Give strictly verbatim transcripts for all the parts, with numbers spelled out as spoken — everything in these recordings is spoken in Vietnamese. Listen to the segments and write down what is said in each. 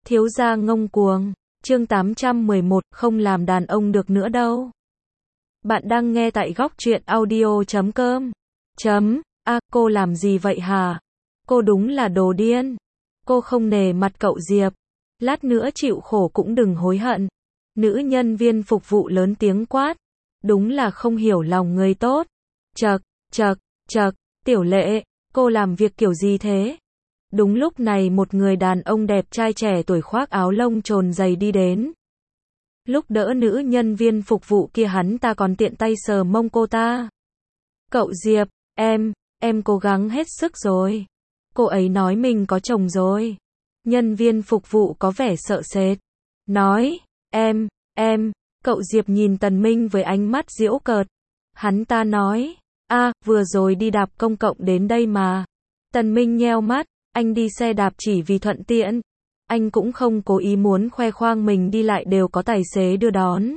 Thiếu gia ngông cuồng. Chương tám trăm mười một, không làm đàn ông được nữa đâu. Bạn đang nghe tại góc truyện audio chấm com. Chấm, a, cô làm gì vậy hả? Cô đúng là đồ điên. Cô không nề mặt cậu Diệp. Lát nữa chịu khổ cũng đừng hối hận. Nữ nhân viên phục vụ lớn tiếng quát. Đúng là không hiểu lòng người tốt. Chậc, chậc, chậc, Tiểu Lệ, cô làm việc kiểu gì thế? Đúng lúc này một người đàn ông đẹp trai trẻ tuổi khoác áo lông trồn dày đi đến. Lúc đỡ nữ nhân viên phục vụ kia hắn ta còn tiện tay sờ mông cô ta. Cậu Diệp, em, em cố gắng hết sức rồi. Cô ấy nói mình có chồng rồi. Nhân viên phục vụ có vẻ sợ sệt. Nói, em, em, cậu Diệp nhìn Tần Minh với ánh mắt giễu cợt. Hắn ta nói, a, vừa rồi đi đạp công cộng đến đây mà. Tần Minh nheo mắt, anh đi xe đạp chỉ vì thuận tiện. Anh cũng không cố ý muốn khoe khoang mình đi lại đều có tài xế đưa đón.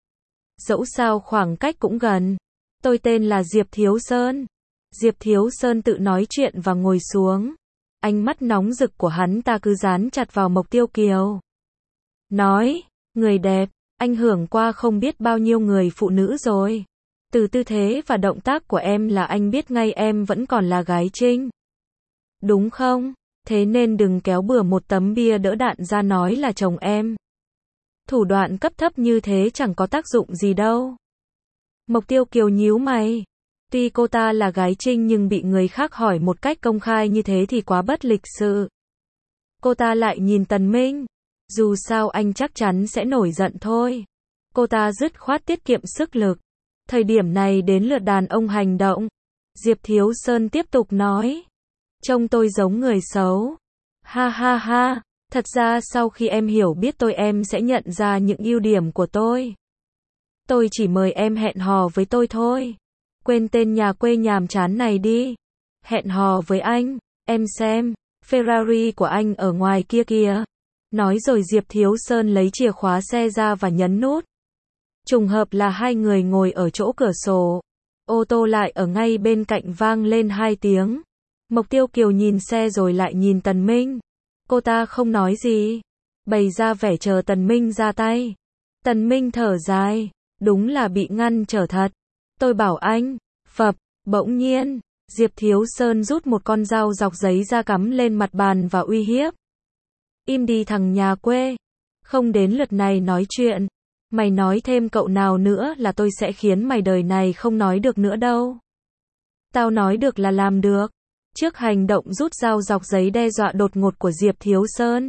Dẫu sao khoảng cách cũng gần. Tôi tên là Diệp Thiếu Sơn. Diệp Thiếu Sơn tự nói chuyện và ngồi xuống. Ánh mắt nóng rực của hắn ta cứ dán chặt vào Mộc Tiêu Kiều. Nói, người đẹp, anh hưởng qua không biết bao nhiêu người phụ nữ rồi. Từ tư thế và động tác của em là anh biết ngay em vẫn còn là gái trinh. Đúng không? Thế nên đừng kéo bừa một tấm bia đỡ đạn ra nói là chồng em. Thủ đoạn cấp thấp như thế chẳng có tác dụng gì đâu. Mộc Tiêu Kiều nhíu mày. Tuy cô ta là gái trinh nhưng bị người khác hỏi một cách công khai như thế thì quá bất lịch sự. Cô ta lại nhìn Tần Minh. Dù sao anh chắc chắn sẽ nổi giận thôi. Cô ta dứt khoát tiết kiệm sức lực. Thời điểm này đến lượt đàn ông hành động. Diệp Thiếu Sơn tiếp tục nói. Trông tôi giống người xấu. Ha ha ha, thật ra sau khi em hiểu biết tôi em sẽ nhận ra những ưu điểm của tôi. Tôi chỉ mời em hẹn hò với tôi thôi. Quên tên nhà quê nhàm chán này đi. Hẹn hò với anh, em xem, Ferrari của anh ở ngoài kia kìa. Nói rồi Diệp Thiếu Sơn lấy chìa khóa xe ra và nhấn nút. Trùng hợp là hai người ngồi ở chỗ cửa sổ. Ô tô lại ở ngay bên cạnh vang lên hai tiếng. Mộc Tiêu Kiều nhìn xe rồi lại nhìn Tần Minh. Cô ta không nói gì. Bày ra vẻ chờ Tần Minh ra tay. Tần Minh thở dài. Đúng là bị ngăn trở thật. Tôi bảo anh. Phập. Bỗng nhiên. Diệp Thiếu Sơn rút một con dao dọc giấy ra cắm lên mặt bàn và uy hiếp. Im đi thằng nhà quê. Không đến lượt này nói chuyện. Mày nói thêm cậu nào nữa là tôi sẽ khiến mày đời này không nói được nữa đâu. Tao nói được là làm được. Trước hành động rút dao dọc giấy đe dọa đột ngột của Diệp Thiếu Sơn,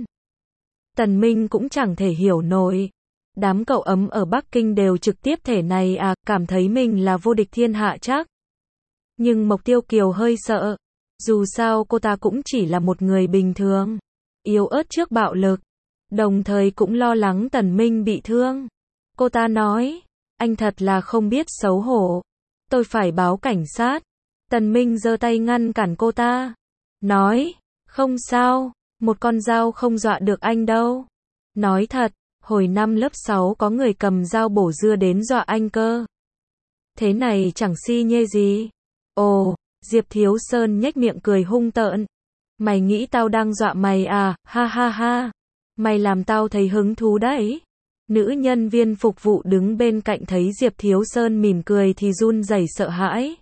Tần Minh cũng chẳng thể hiểu nổi. Đám cậu ấm ở Bắc Kinh đều trực tiếp thể này à, cảm thấy mình là vô địch thiên hạ chắc. Nhưng Mộc Tiêu Kiều hơi sợ. Dù sao cô ta cũng chỉ là một người bình thường, yếu ớt trước bạo lực. Đồng thời cũng lo lắng Tần Minh bị thương. Cô ta nói, anh thật là không biết xấu hổ. Tôi phải báo cảnh sát. Tần Minh giơ tay ngăn cản cô ta. Nói, không sao, một con dao không dọa được anh đâu. Nói thật, hồi năm lớp sáu có người cầm dao bổ dưa đến dọa anh cơ. Thế này chẳng si nhê gì. Ồ, Diệp Thiếu Sơn nhếch miệng cười hung tợn. Mày nghĩ tao đang dọa mày à, ha ha ha. Mày làm tao thấy hứng thú đấy. Nữ nhân viên phục vụ đứng bên cạnh thấy Diệp Thiếu Sơn mỉm cười thì run rẩy sợ hãi.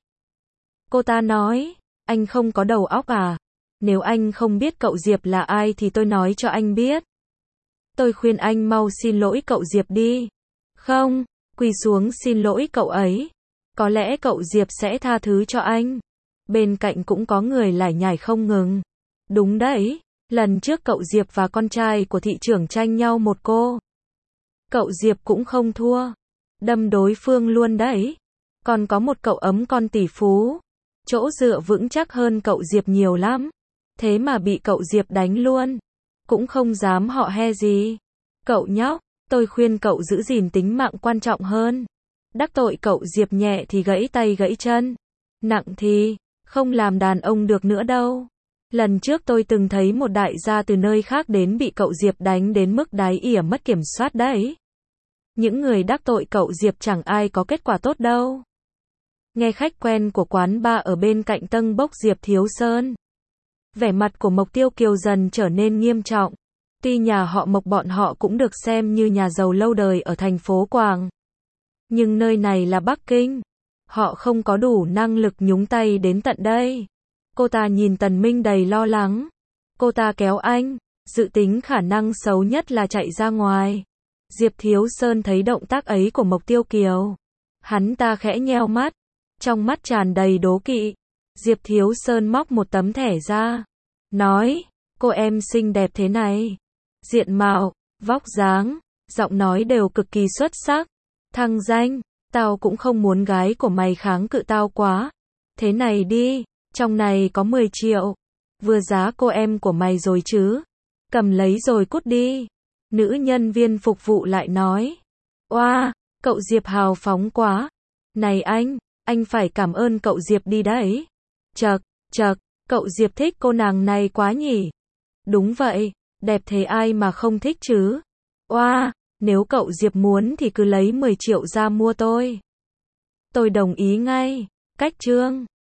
Cô ta nói, anh không có đầu óc à? Nếu anh không biết cậu Diệp là ai thì tôi nói cho anh biết. Tôi khuyên anh mau xin lỗi cậu Diệp đi. Không, quỳ xuống xin lỗi cậu ấy. Có lẽ cậu Diệp sẽ tha thứ cho anh. Bên cạnh cũng có người lải nhải không ngừng. Đúng đấy, lần trước cậu Diệp và con trai của thị trưởng tranh nhau một cô. Cậu Diệp cũng không thua. Đâm đối phương luôn đấy. Còn có một cậu ấm con tỷ phú. Chỗ dựa vững chắc hơn cậu Diệp nhiều lắm. Thế mà bị cậu Diệp đánh luôn. Cũng không dám họ he gì. Cậu nhóc, tôi khuyên cậu giữ gìn tính mạng quan trọng hơn. Đắc tội cậu Diệp nhẹ thì gãy tay gãy chân. Nặng thì, không làm đàn ông được nữa đâu. Lần trước tôi từng thấy một đại gia từ nơi khác đến bị cậu Diệp đánh đến mức đái ỉa mất kiểm soát đấy. Những người đắc tội cậu Diệp chẳng ai có kết quả tốt đâu. Nghe khách quen của quán bar ở bên cạnh tâng bốc Diệp Thiếu Sơn. Vẻ mặt của Mộc Tiêu Kiều dần trở nên nghiêm trọng. Tuy nhà họ Mộc bọn họ cũng được xem như nhà giàu lâu đời ở thành phố Quảng. Nhưng nơi này là Bắc Kinh. Họ không có đủ năng lực nhúng tay đến tận đây. Cô ta nhìn Tần Minh đầy lo lắng. Cô ta kéo anh, dự tính khả năng xấu nhất là chạy ra ngoài. Diệp Thiếu Sơn thấy động tác ấy của Mộc Tiêu Kiều. Hắn ta khẽ nheo mắt, trong mắt tràn đầy đố kỵ. Diệp Thiếu Sơn móc một tấm thẻ ra, nói, cô em xinh đẹp thế này. Diện mạo, vóc dáng, giọng nói đều cực kỳ xuất sắc. Thăng danh, tao cũng không muốn gái của mày kháng cự tao quá. Thế này đi, trong này có mười triệu. Vừa giá cô em của mày rồi chứ. Cầm lấy rồi cút đi. Nữ nhân viên phục vụ lại nói. Oa, cậu Diệp hào phóng quá. Này anh, anh phải cảm ơn cậu Diệp đi đấy. Chậc, chậc, cậu Diệp thích cô nàng này quá nhỉ. Đúng vậy, đẹp thế ai mà không thích chứ. Oa, nếu cậu Diệp muốn thì cứ lấy mười triệu ra mua tôi. Tôi đồng ý ngay. Cách chương